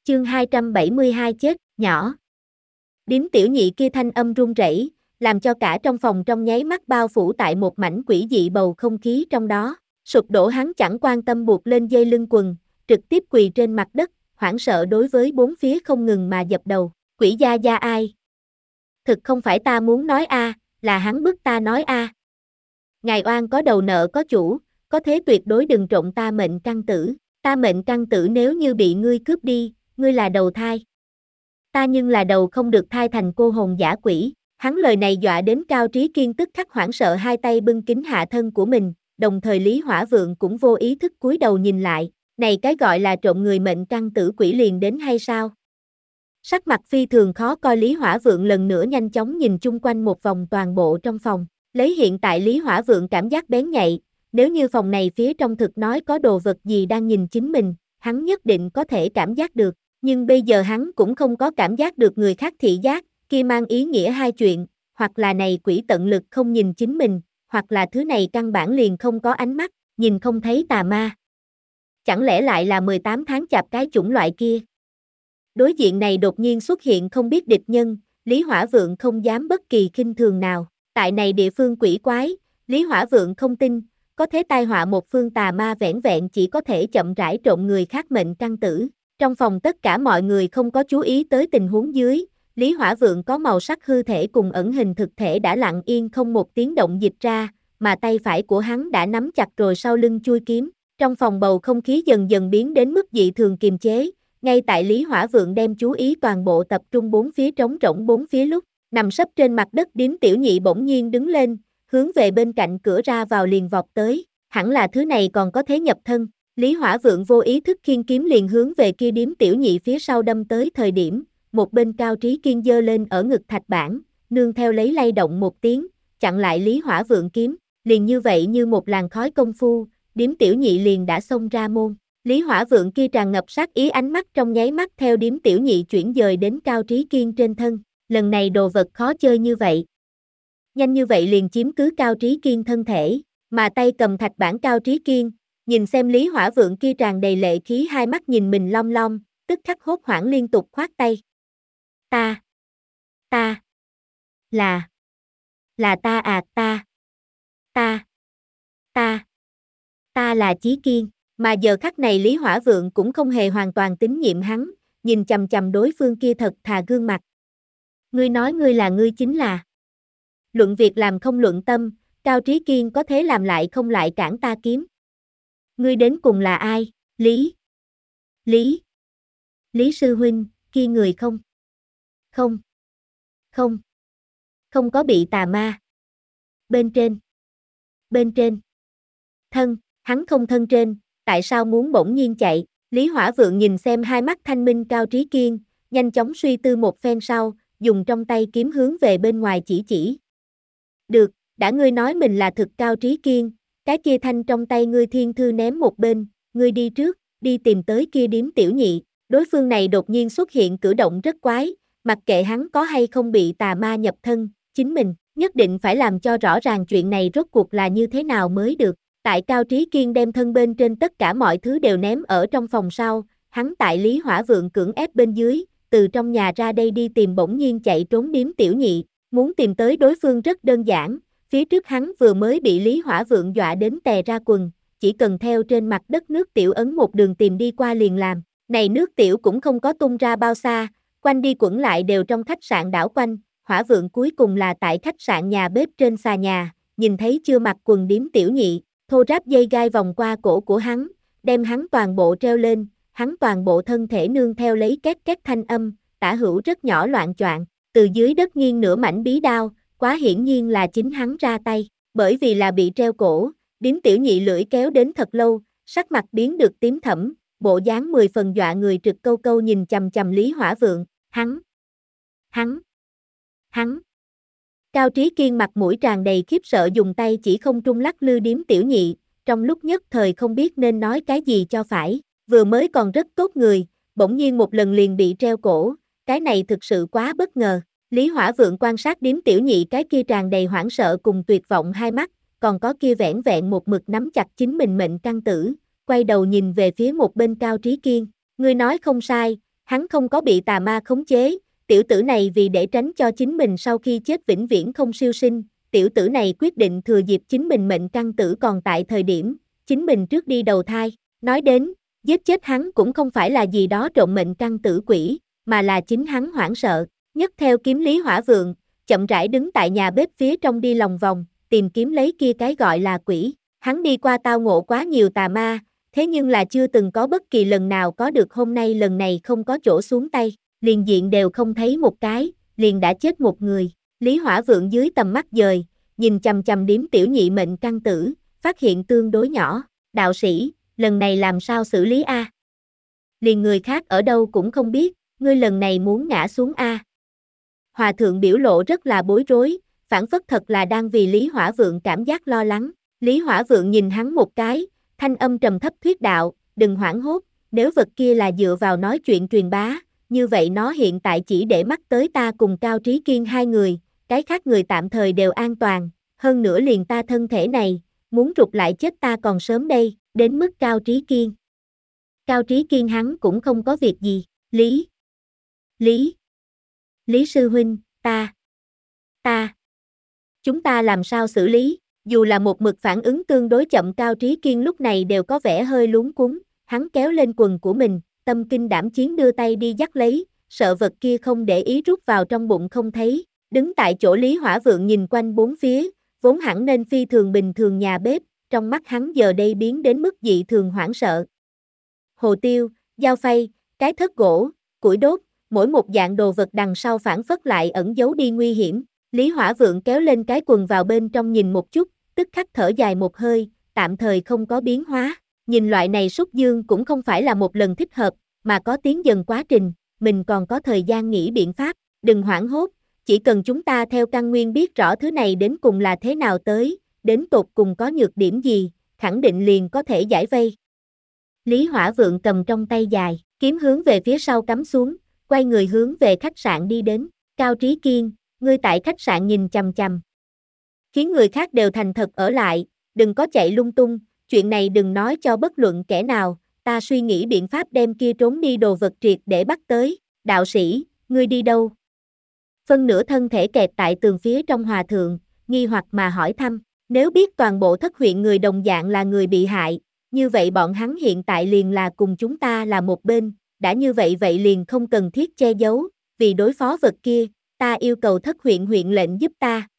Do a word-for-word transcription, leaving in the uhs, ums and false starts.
Chương hai trăm bảy mươi hai chết, nhỏ. Điếm tiểu nhị kia thanh âm run rẩy, làm cho cả trong phòng trong nháy mắt bao phủ tại một mảnh quỷ dị bầu không khí trong đó. Sụp đổ hắn chẳng quan tâm buộc lên dây lưng quần, trực tiếp quỳ trên mặt đất, hoảng sợ đối với bốn phía không ngừng mà dập đầu. Quỷ gia gia ai? Thực không phải ta muốn nói a, là hắn bức ta nói a. Ngài oan có đầu nợ có chủ, có thế tuyệt đối đừng trộn ta mệnh căn tử. Ta mệnh căn tử nếu như bị ngươi cướp đi, ngươi là đầu thai. Ta nhưng là đầu không được thai thành cô hồn giả quỷ. Hắn lời này dọa đến Cao Trí Kiên tức khắc hoảng sợ hai tay bưng kín hạ thân của mình, đồng thời Lý Hỏa Vượng cũng vô ý thức cúi đầu nhìn lại, này cái gọi là trộm người mệnh căn tử quỷ liền đến hay sao? Sắc mặt phi thường khó coi, Lý Hỏa Vượng lần nữa nhanh chóng nhìn chung quanh một vòng toàn bộ trong phòng, lấy hiện tại Lý Hỏa Vượng cảm giác bén nhạy, nếu như phòng này phía trong thực nói có đồ vật gì đang nhìn chính mình, hắn nhất định có thể cảm giác được, nhưng bây giờ hắn cũng không có cảm giác được người khác thị giác, kia mang ý nghĩa hai chuyện, hoặc là này quỷ tận lực không nhìn chính mình, hoặc là thứ này căn bản liền không có ánh mắt, nhìn không thấy tà ma. Chẳng lẽ lại là mười tám tháng chạp cái chủng loại kia? Đối diện này đột nhiên xuất hiện không biết địch nhân, Lý Hỏa Vượng không dám bất kỳ khinh thường nào, tại này địa phương quỷ quái, Lý Hỏa Vượng không tin, có thế tai họa một phương tà ma vẻn vẹn chỉ có thể chậm rãi trộm người khác mệnh căn tử. Trong phòng tất cả mọi người không có chú ý tới tình huống dưới, Lý Hỏa Vượng có màu sắc hư thể cùng ẩn hình thực thể đã lặng yên không một tiếng động dịch ra, mà tay phải của hắn đã nắm chặt rồi sau lưng chui kiếm. Trong phòng bầu không khí dần dần biến đến mức dị thường kiềm chế, ngay tại Lý Hỏa Vượng đem chú ý toàn bộ tập trung bốn phía trống rỗng bốn phía lúc, nằm sấp trên mặt đất điếm tiểu nhị bỗng nhiên đứng lên, hướng về bên cạnh cửa ra vào liền vọt tới, hẳn là thứ này còn có thế nhập thân. Lý Hỏa Vượng vô ý thức khiêng kiếm liền hướng về kia điếm tiểu nhị phía sau đâm tới thời điểm, một bên Cao Trí Kiên giơ lên ở ngực thạch bản, nương theo lấy lay động một tiếng, chặn lại Lý Hỏa Vượng kiếm, liền như vậy như một làn khói công phu, điếm tiểu nhị liền đã xông ra môn. Lý Hỏa Vượng kia tràn ngập sát ý ánh mắt trong nháy mắt theo điếm tiểu nhị chuyển dời đến Cao Trí Kiên trên thân, lần này đồ vật khó chơi như vậy. Nhanh như vậy liền chiếm cứ Cao Trí Kiên thân thể, mà tay cầm thạch bản Cao Trí Kiên, nhìn xem Lý Hỏa Vượng kia tràn đầy lệ khí hai mắt nhìn mình long long, tức khắc hốt hoảng liên tục khoát tay. Ta, ta, là, là ta à ta, ta, ta, ta là Chí Kiên, mà giờ khắc này Lý Hỏa Vượng cũng không hề hoàn toàn tín nhiệm hắn, nhìn chằm chằm đối phương kia thật thà gương mặt. Ngươi nói ngươi là ngươi chính là. Luận việc làm không luận tâm, Cao Trí Kiên có thế làm lại không lại cản ta kiếm. Ngươi đến cùng là ai? Lý? Lý? Lý sư huynh, kia người không? Không. Không. Không có bị tà ma. Bên trên. Bên trên. Thân, hắn không thân trên, tại sao muốn bỗng nhiên chạy? Lý Hỏa Vượng nhìn xem hai mắt thanh minh Cao Trí Kiên, nhanh chóng suy tư một phen sau, dùng trong tay kiếm hướng về bên ngoài chỉ chỉ. Được, đã ngươi nói mình là thực Cao Trí Kiên, cái kia thanh trong tay ngươi thiên thư ném một bên, ngươi đi trước, đi tìm tới kia điếm tiểu nhị. Đối phương này đột nhiên xuất hiện cử động rất quái, mặc kệ hắn có hay không bị tà ma nhập thân, chính mình nhất định phải làm cho rõ ràng chuyện này rốt cuộc là như thế nào mới được. Tại Cao Trí Kiên đem thân bên trên tất cả mọi thứ đều ném ở trong phòng sau, hắn tại Lý Hỏa Vượng cưỡng ép bên dưới, từ trong nhà ra đây đi tìm bỗng nhiên chạy trốn điếm tiểu nhị, muốn tìm tới đối phương rất đơn giản, phía trước hắn vừa mới bị Lý Hỏa Vượng dọa đến tè ra quần, chỉ cần theo trên mặt đất nước tiểu ấn một đường tìm đi qua liền làm, này nước tiểu cũng không có tung ra bao xa, quanh đi quẩn lại đều trong khách sạn đảo quanh, Hỏa Vượng cuối cùng là tại khách sạn nhà bếp trên xà nhà, nhìn thấy chưa mặc quần điếm tiểu nhị, thô ráp dây gai vòng qua cổ của hắn, đem hắn toàn bộ treo lên, hắn toàn bộ thân thể nương theo lấy két két thanh âm, tả hữu rất nhỏ loạn choạng, từ dưới đất nghiêng nửa mảnh bí đao, quá hiển nhiên là chính hắn ra tay, bởi vì là bị treo cổ, điếm tiểu nhị lưỡi kéo đến thật lâu, sắc mặt biến được tím thẫm, bộ dáng mười phần dọa người trực câu câu nhìn chằm chằm Lý Hỏa Vượng, hắn, hắn, hắn. Cao Trí Kiên mặt mũi tràn đầy khiếp sợ dùng tay chỉ không trung lắc lư điếm tiểu nhị, trong lúc nhất thời không biết nên nói cái gì cho phải, vừa mới còn rất tốt người, bỗng nhiên một lần liền bị treo cổ, cái này thực sự quá bất ngờ. Lý Hỏa Vượng quan sát điếm tiểu nhị cái kia tràn đầy hoảng sợ cùng tuyệt vọng hai mắt, còn có kia vẻn vẹn một mực nắm chặt chính mình mệnh căn tử, quay đầu nhìn về phía một bên Cao Trí Kiên, ngươi nói không sai, Hắn không có bị tà ma khống chế, tiểu tử này vì để tránh cho chính mình sau khi chết vĩnh viễn không siêu sinh, tiểu tử này quyết định thừa dịp chính mình mệnh căn tử còn tại thời điểm, chính mình trước đi đầu thai. Nói đến, giết chết hắn cũng không phải là gì đó trộm mệnh căn tử quỷ, mà là chính hắn hoảng sợ, nhấc theo kiếm Lý Hỏa Vượng, chậm rãi đứng tại nhà bếp phía trong đi lòng vòng, tìm kiếm lấy kia cái gọi là quỷ. Hắn đi qua tao ngộ quá nhiều tà ma, thế nhưng là chưa từng có bất kỳ lần nào có được hôm nay lần này không có chỗ xuống tay, liền diện đều không thấy một cái, liền đã chết một người. Lý Hỏa Vượng dưới tầm mắt dời, nhìn chằm chằm điếm tiểu nhị mệnh căn tử, phát hiện tương đối nhỏ, đạo sĩ, lần này làm sao xử lý a? Liền người khác ở đâu cũng không biết, ngươi lần này muốn ngã xuống a? Hòa thượng biểu lộ rất là bối rối, phản phất thật là đang vì Lý Hỏa Vượng cảm giác lo lắng. Lý Hỏa Vượng nhìn hắn một cái, thanh âm trầm thấp thuyết đạo, đừng hoảng hốt, nếu vật kia là dựa vào nói chuyện truyền bá, như vậy nó hiện tại chỉ để mắt tới ta cùng Cao Trí Kiên hai người, cái khác người tạm thời đều an toàn, hơn nữa liền ta thân thể này, muốn rụt lại chết ta còn sớm đây, đến mức Cao Trí Kiên. Cao Trí Kiên hắn cũng không có việc gì, Lý. Lý. Lý sư huynh, ta. Ta. Chúng ta làm sao xử lý? Dù là một mực phản ứng tương đối chậm Cao Trí Kiên lúc này đều có vẻ hơi luống cuống, hắn kéo lên quần của mình, tâm kinh đảm chiến đưa tay đi dắt lấy, sợ vật kia không để ý rút vào trong bụng không thấy, đứng tại chỗ Lý Hỏa Vượng nhìn quanh bốn phía, vốn hẳn nên phi thường bình thường nhà bếp, trong mắt hắn giờ đây biến đến mức dị thường hoảng sợ. Hồ tiêu, dao phay, cái thớt gỗ, củi đốt, mỗi một dạng đồ vật đằng sau phản phất lại ẩn giấu đi nguy hiểm. Lý Hỏa Vượng kéo lên cái quần vào bên trong nhìn một chút, tức khắc thở dài một hơi, tạm thời không có biến hóa. Nhìn loại này xúc dương cũng không phải là một lần thích hợp, mà có tiến dần quá trình, mình còn có thời gian nghĩ biện pháp, đừng hoảng hốt, chỉ cần chúng ta theo căn nguyên biết rõ thứ này đến cùng là thế nào tới, đến tột cùng có nhược điểm gì, khẳng định liền có thể giải vây. Lý Hỏa Vượng cầm trong tay dài, kiếm hướng về phía sau cắm xuống, quay người hướng về khách sạn đi đến, Cao Trí Kiên, ngươi tại khách sạn nhìn chằm chằm. Khiến người khác đều thành thật ở lại, đừng có chạy lung tung, chuyện này đừng nói cho bất luận kẻ nào, ta suy nghĩ biện pháp đem kia trốn đi đồ vật triệt để bắt tới, đạo sĩ, ngươi đi đâu? Phân nửa thân thể kẹp tại tường phía trong hòa thượng, nghi hoặc mà hỏi thăm, nếu biết toàn bộ thất huyện người đồng dạng là người bị hại, như vậy bọn hắn hiện tại liền là cùng chúng ta là một bên, đã như vậy vậy liền không cần thiết che giấu, vì đối phó vật kia, ta yêu cầu thất huyện huyện lệnh giúp ta,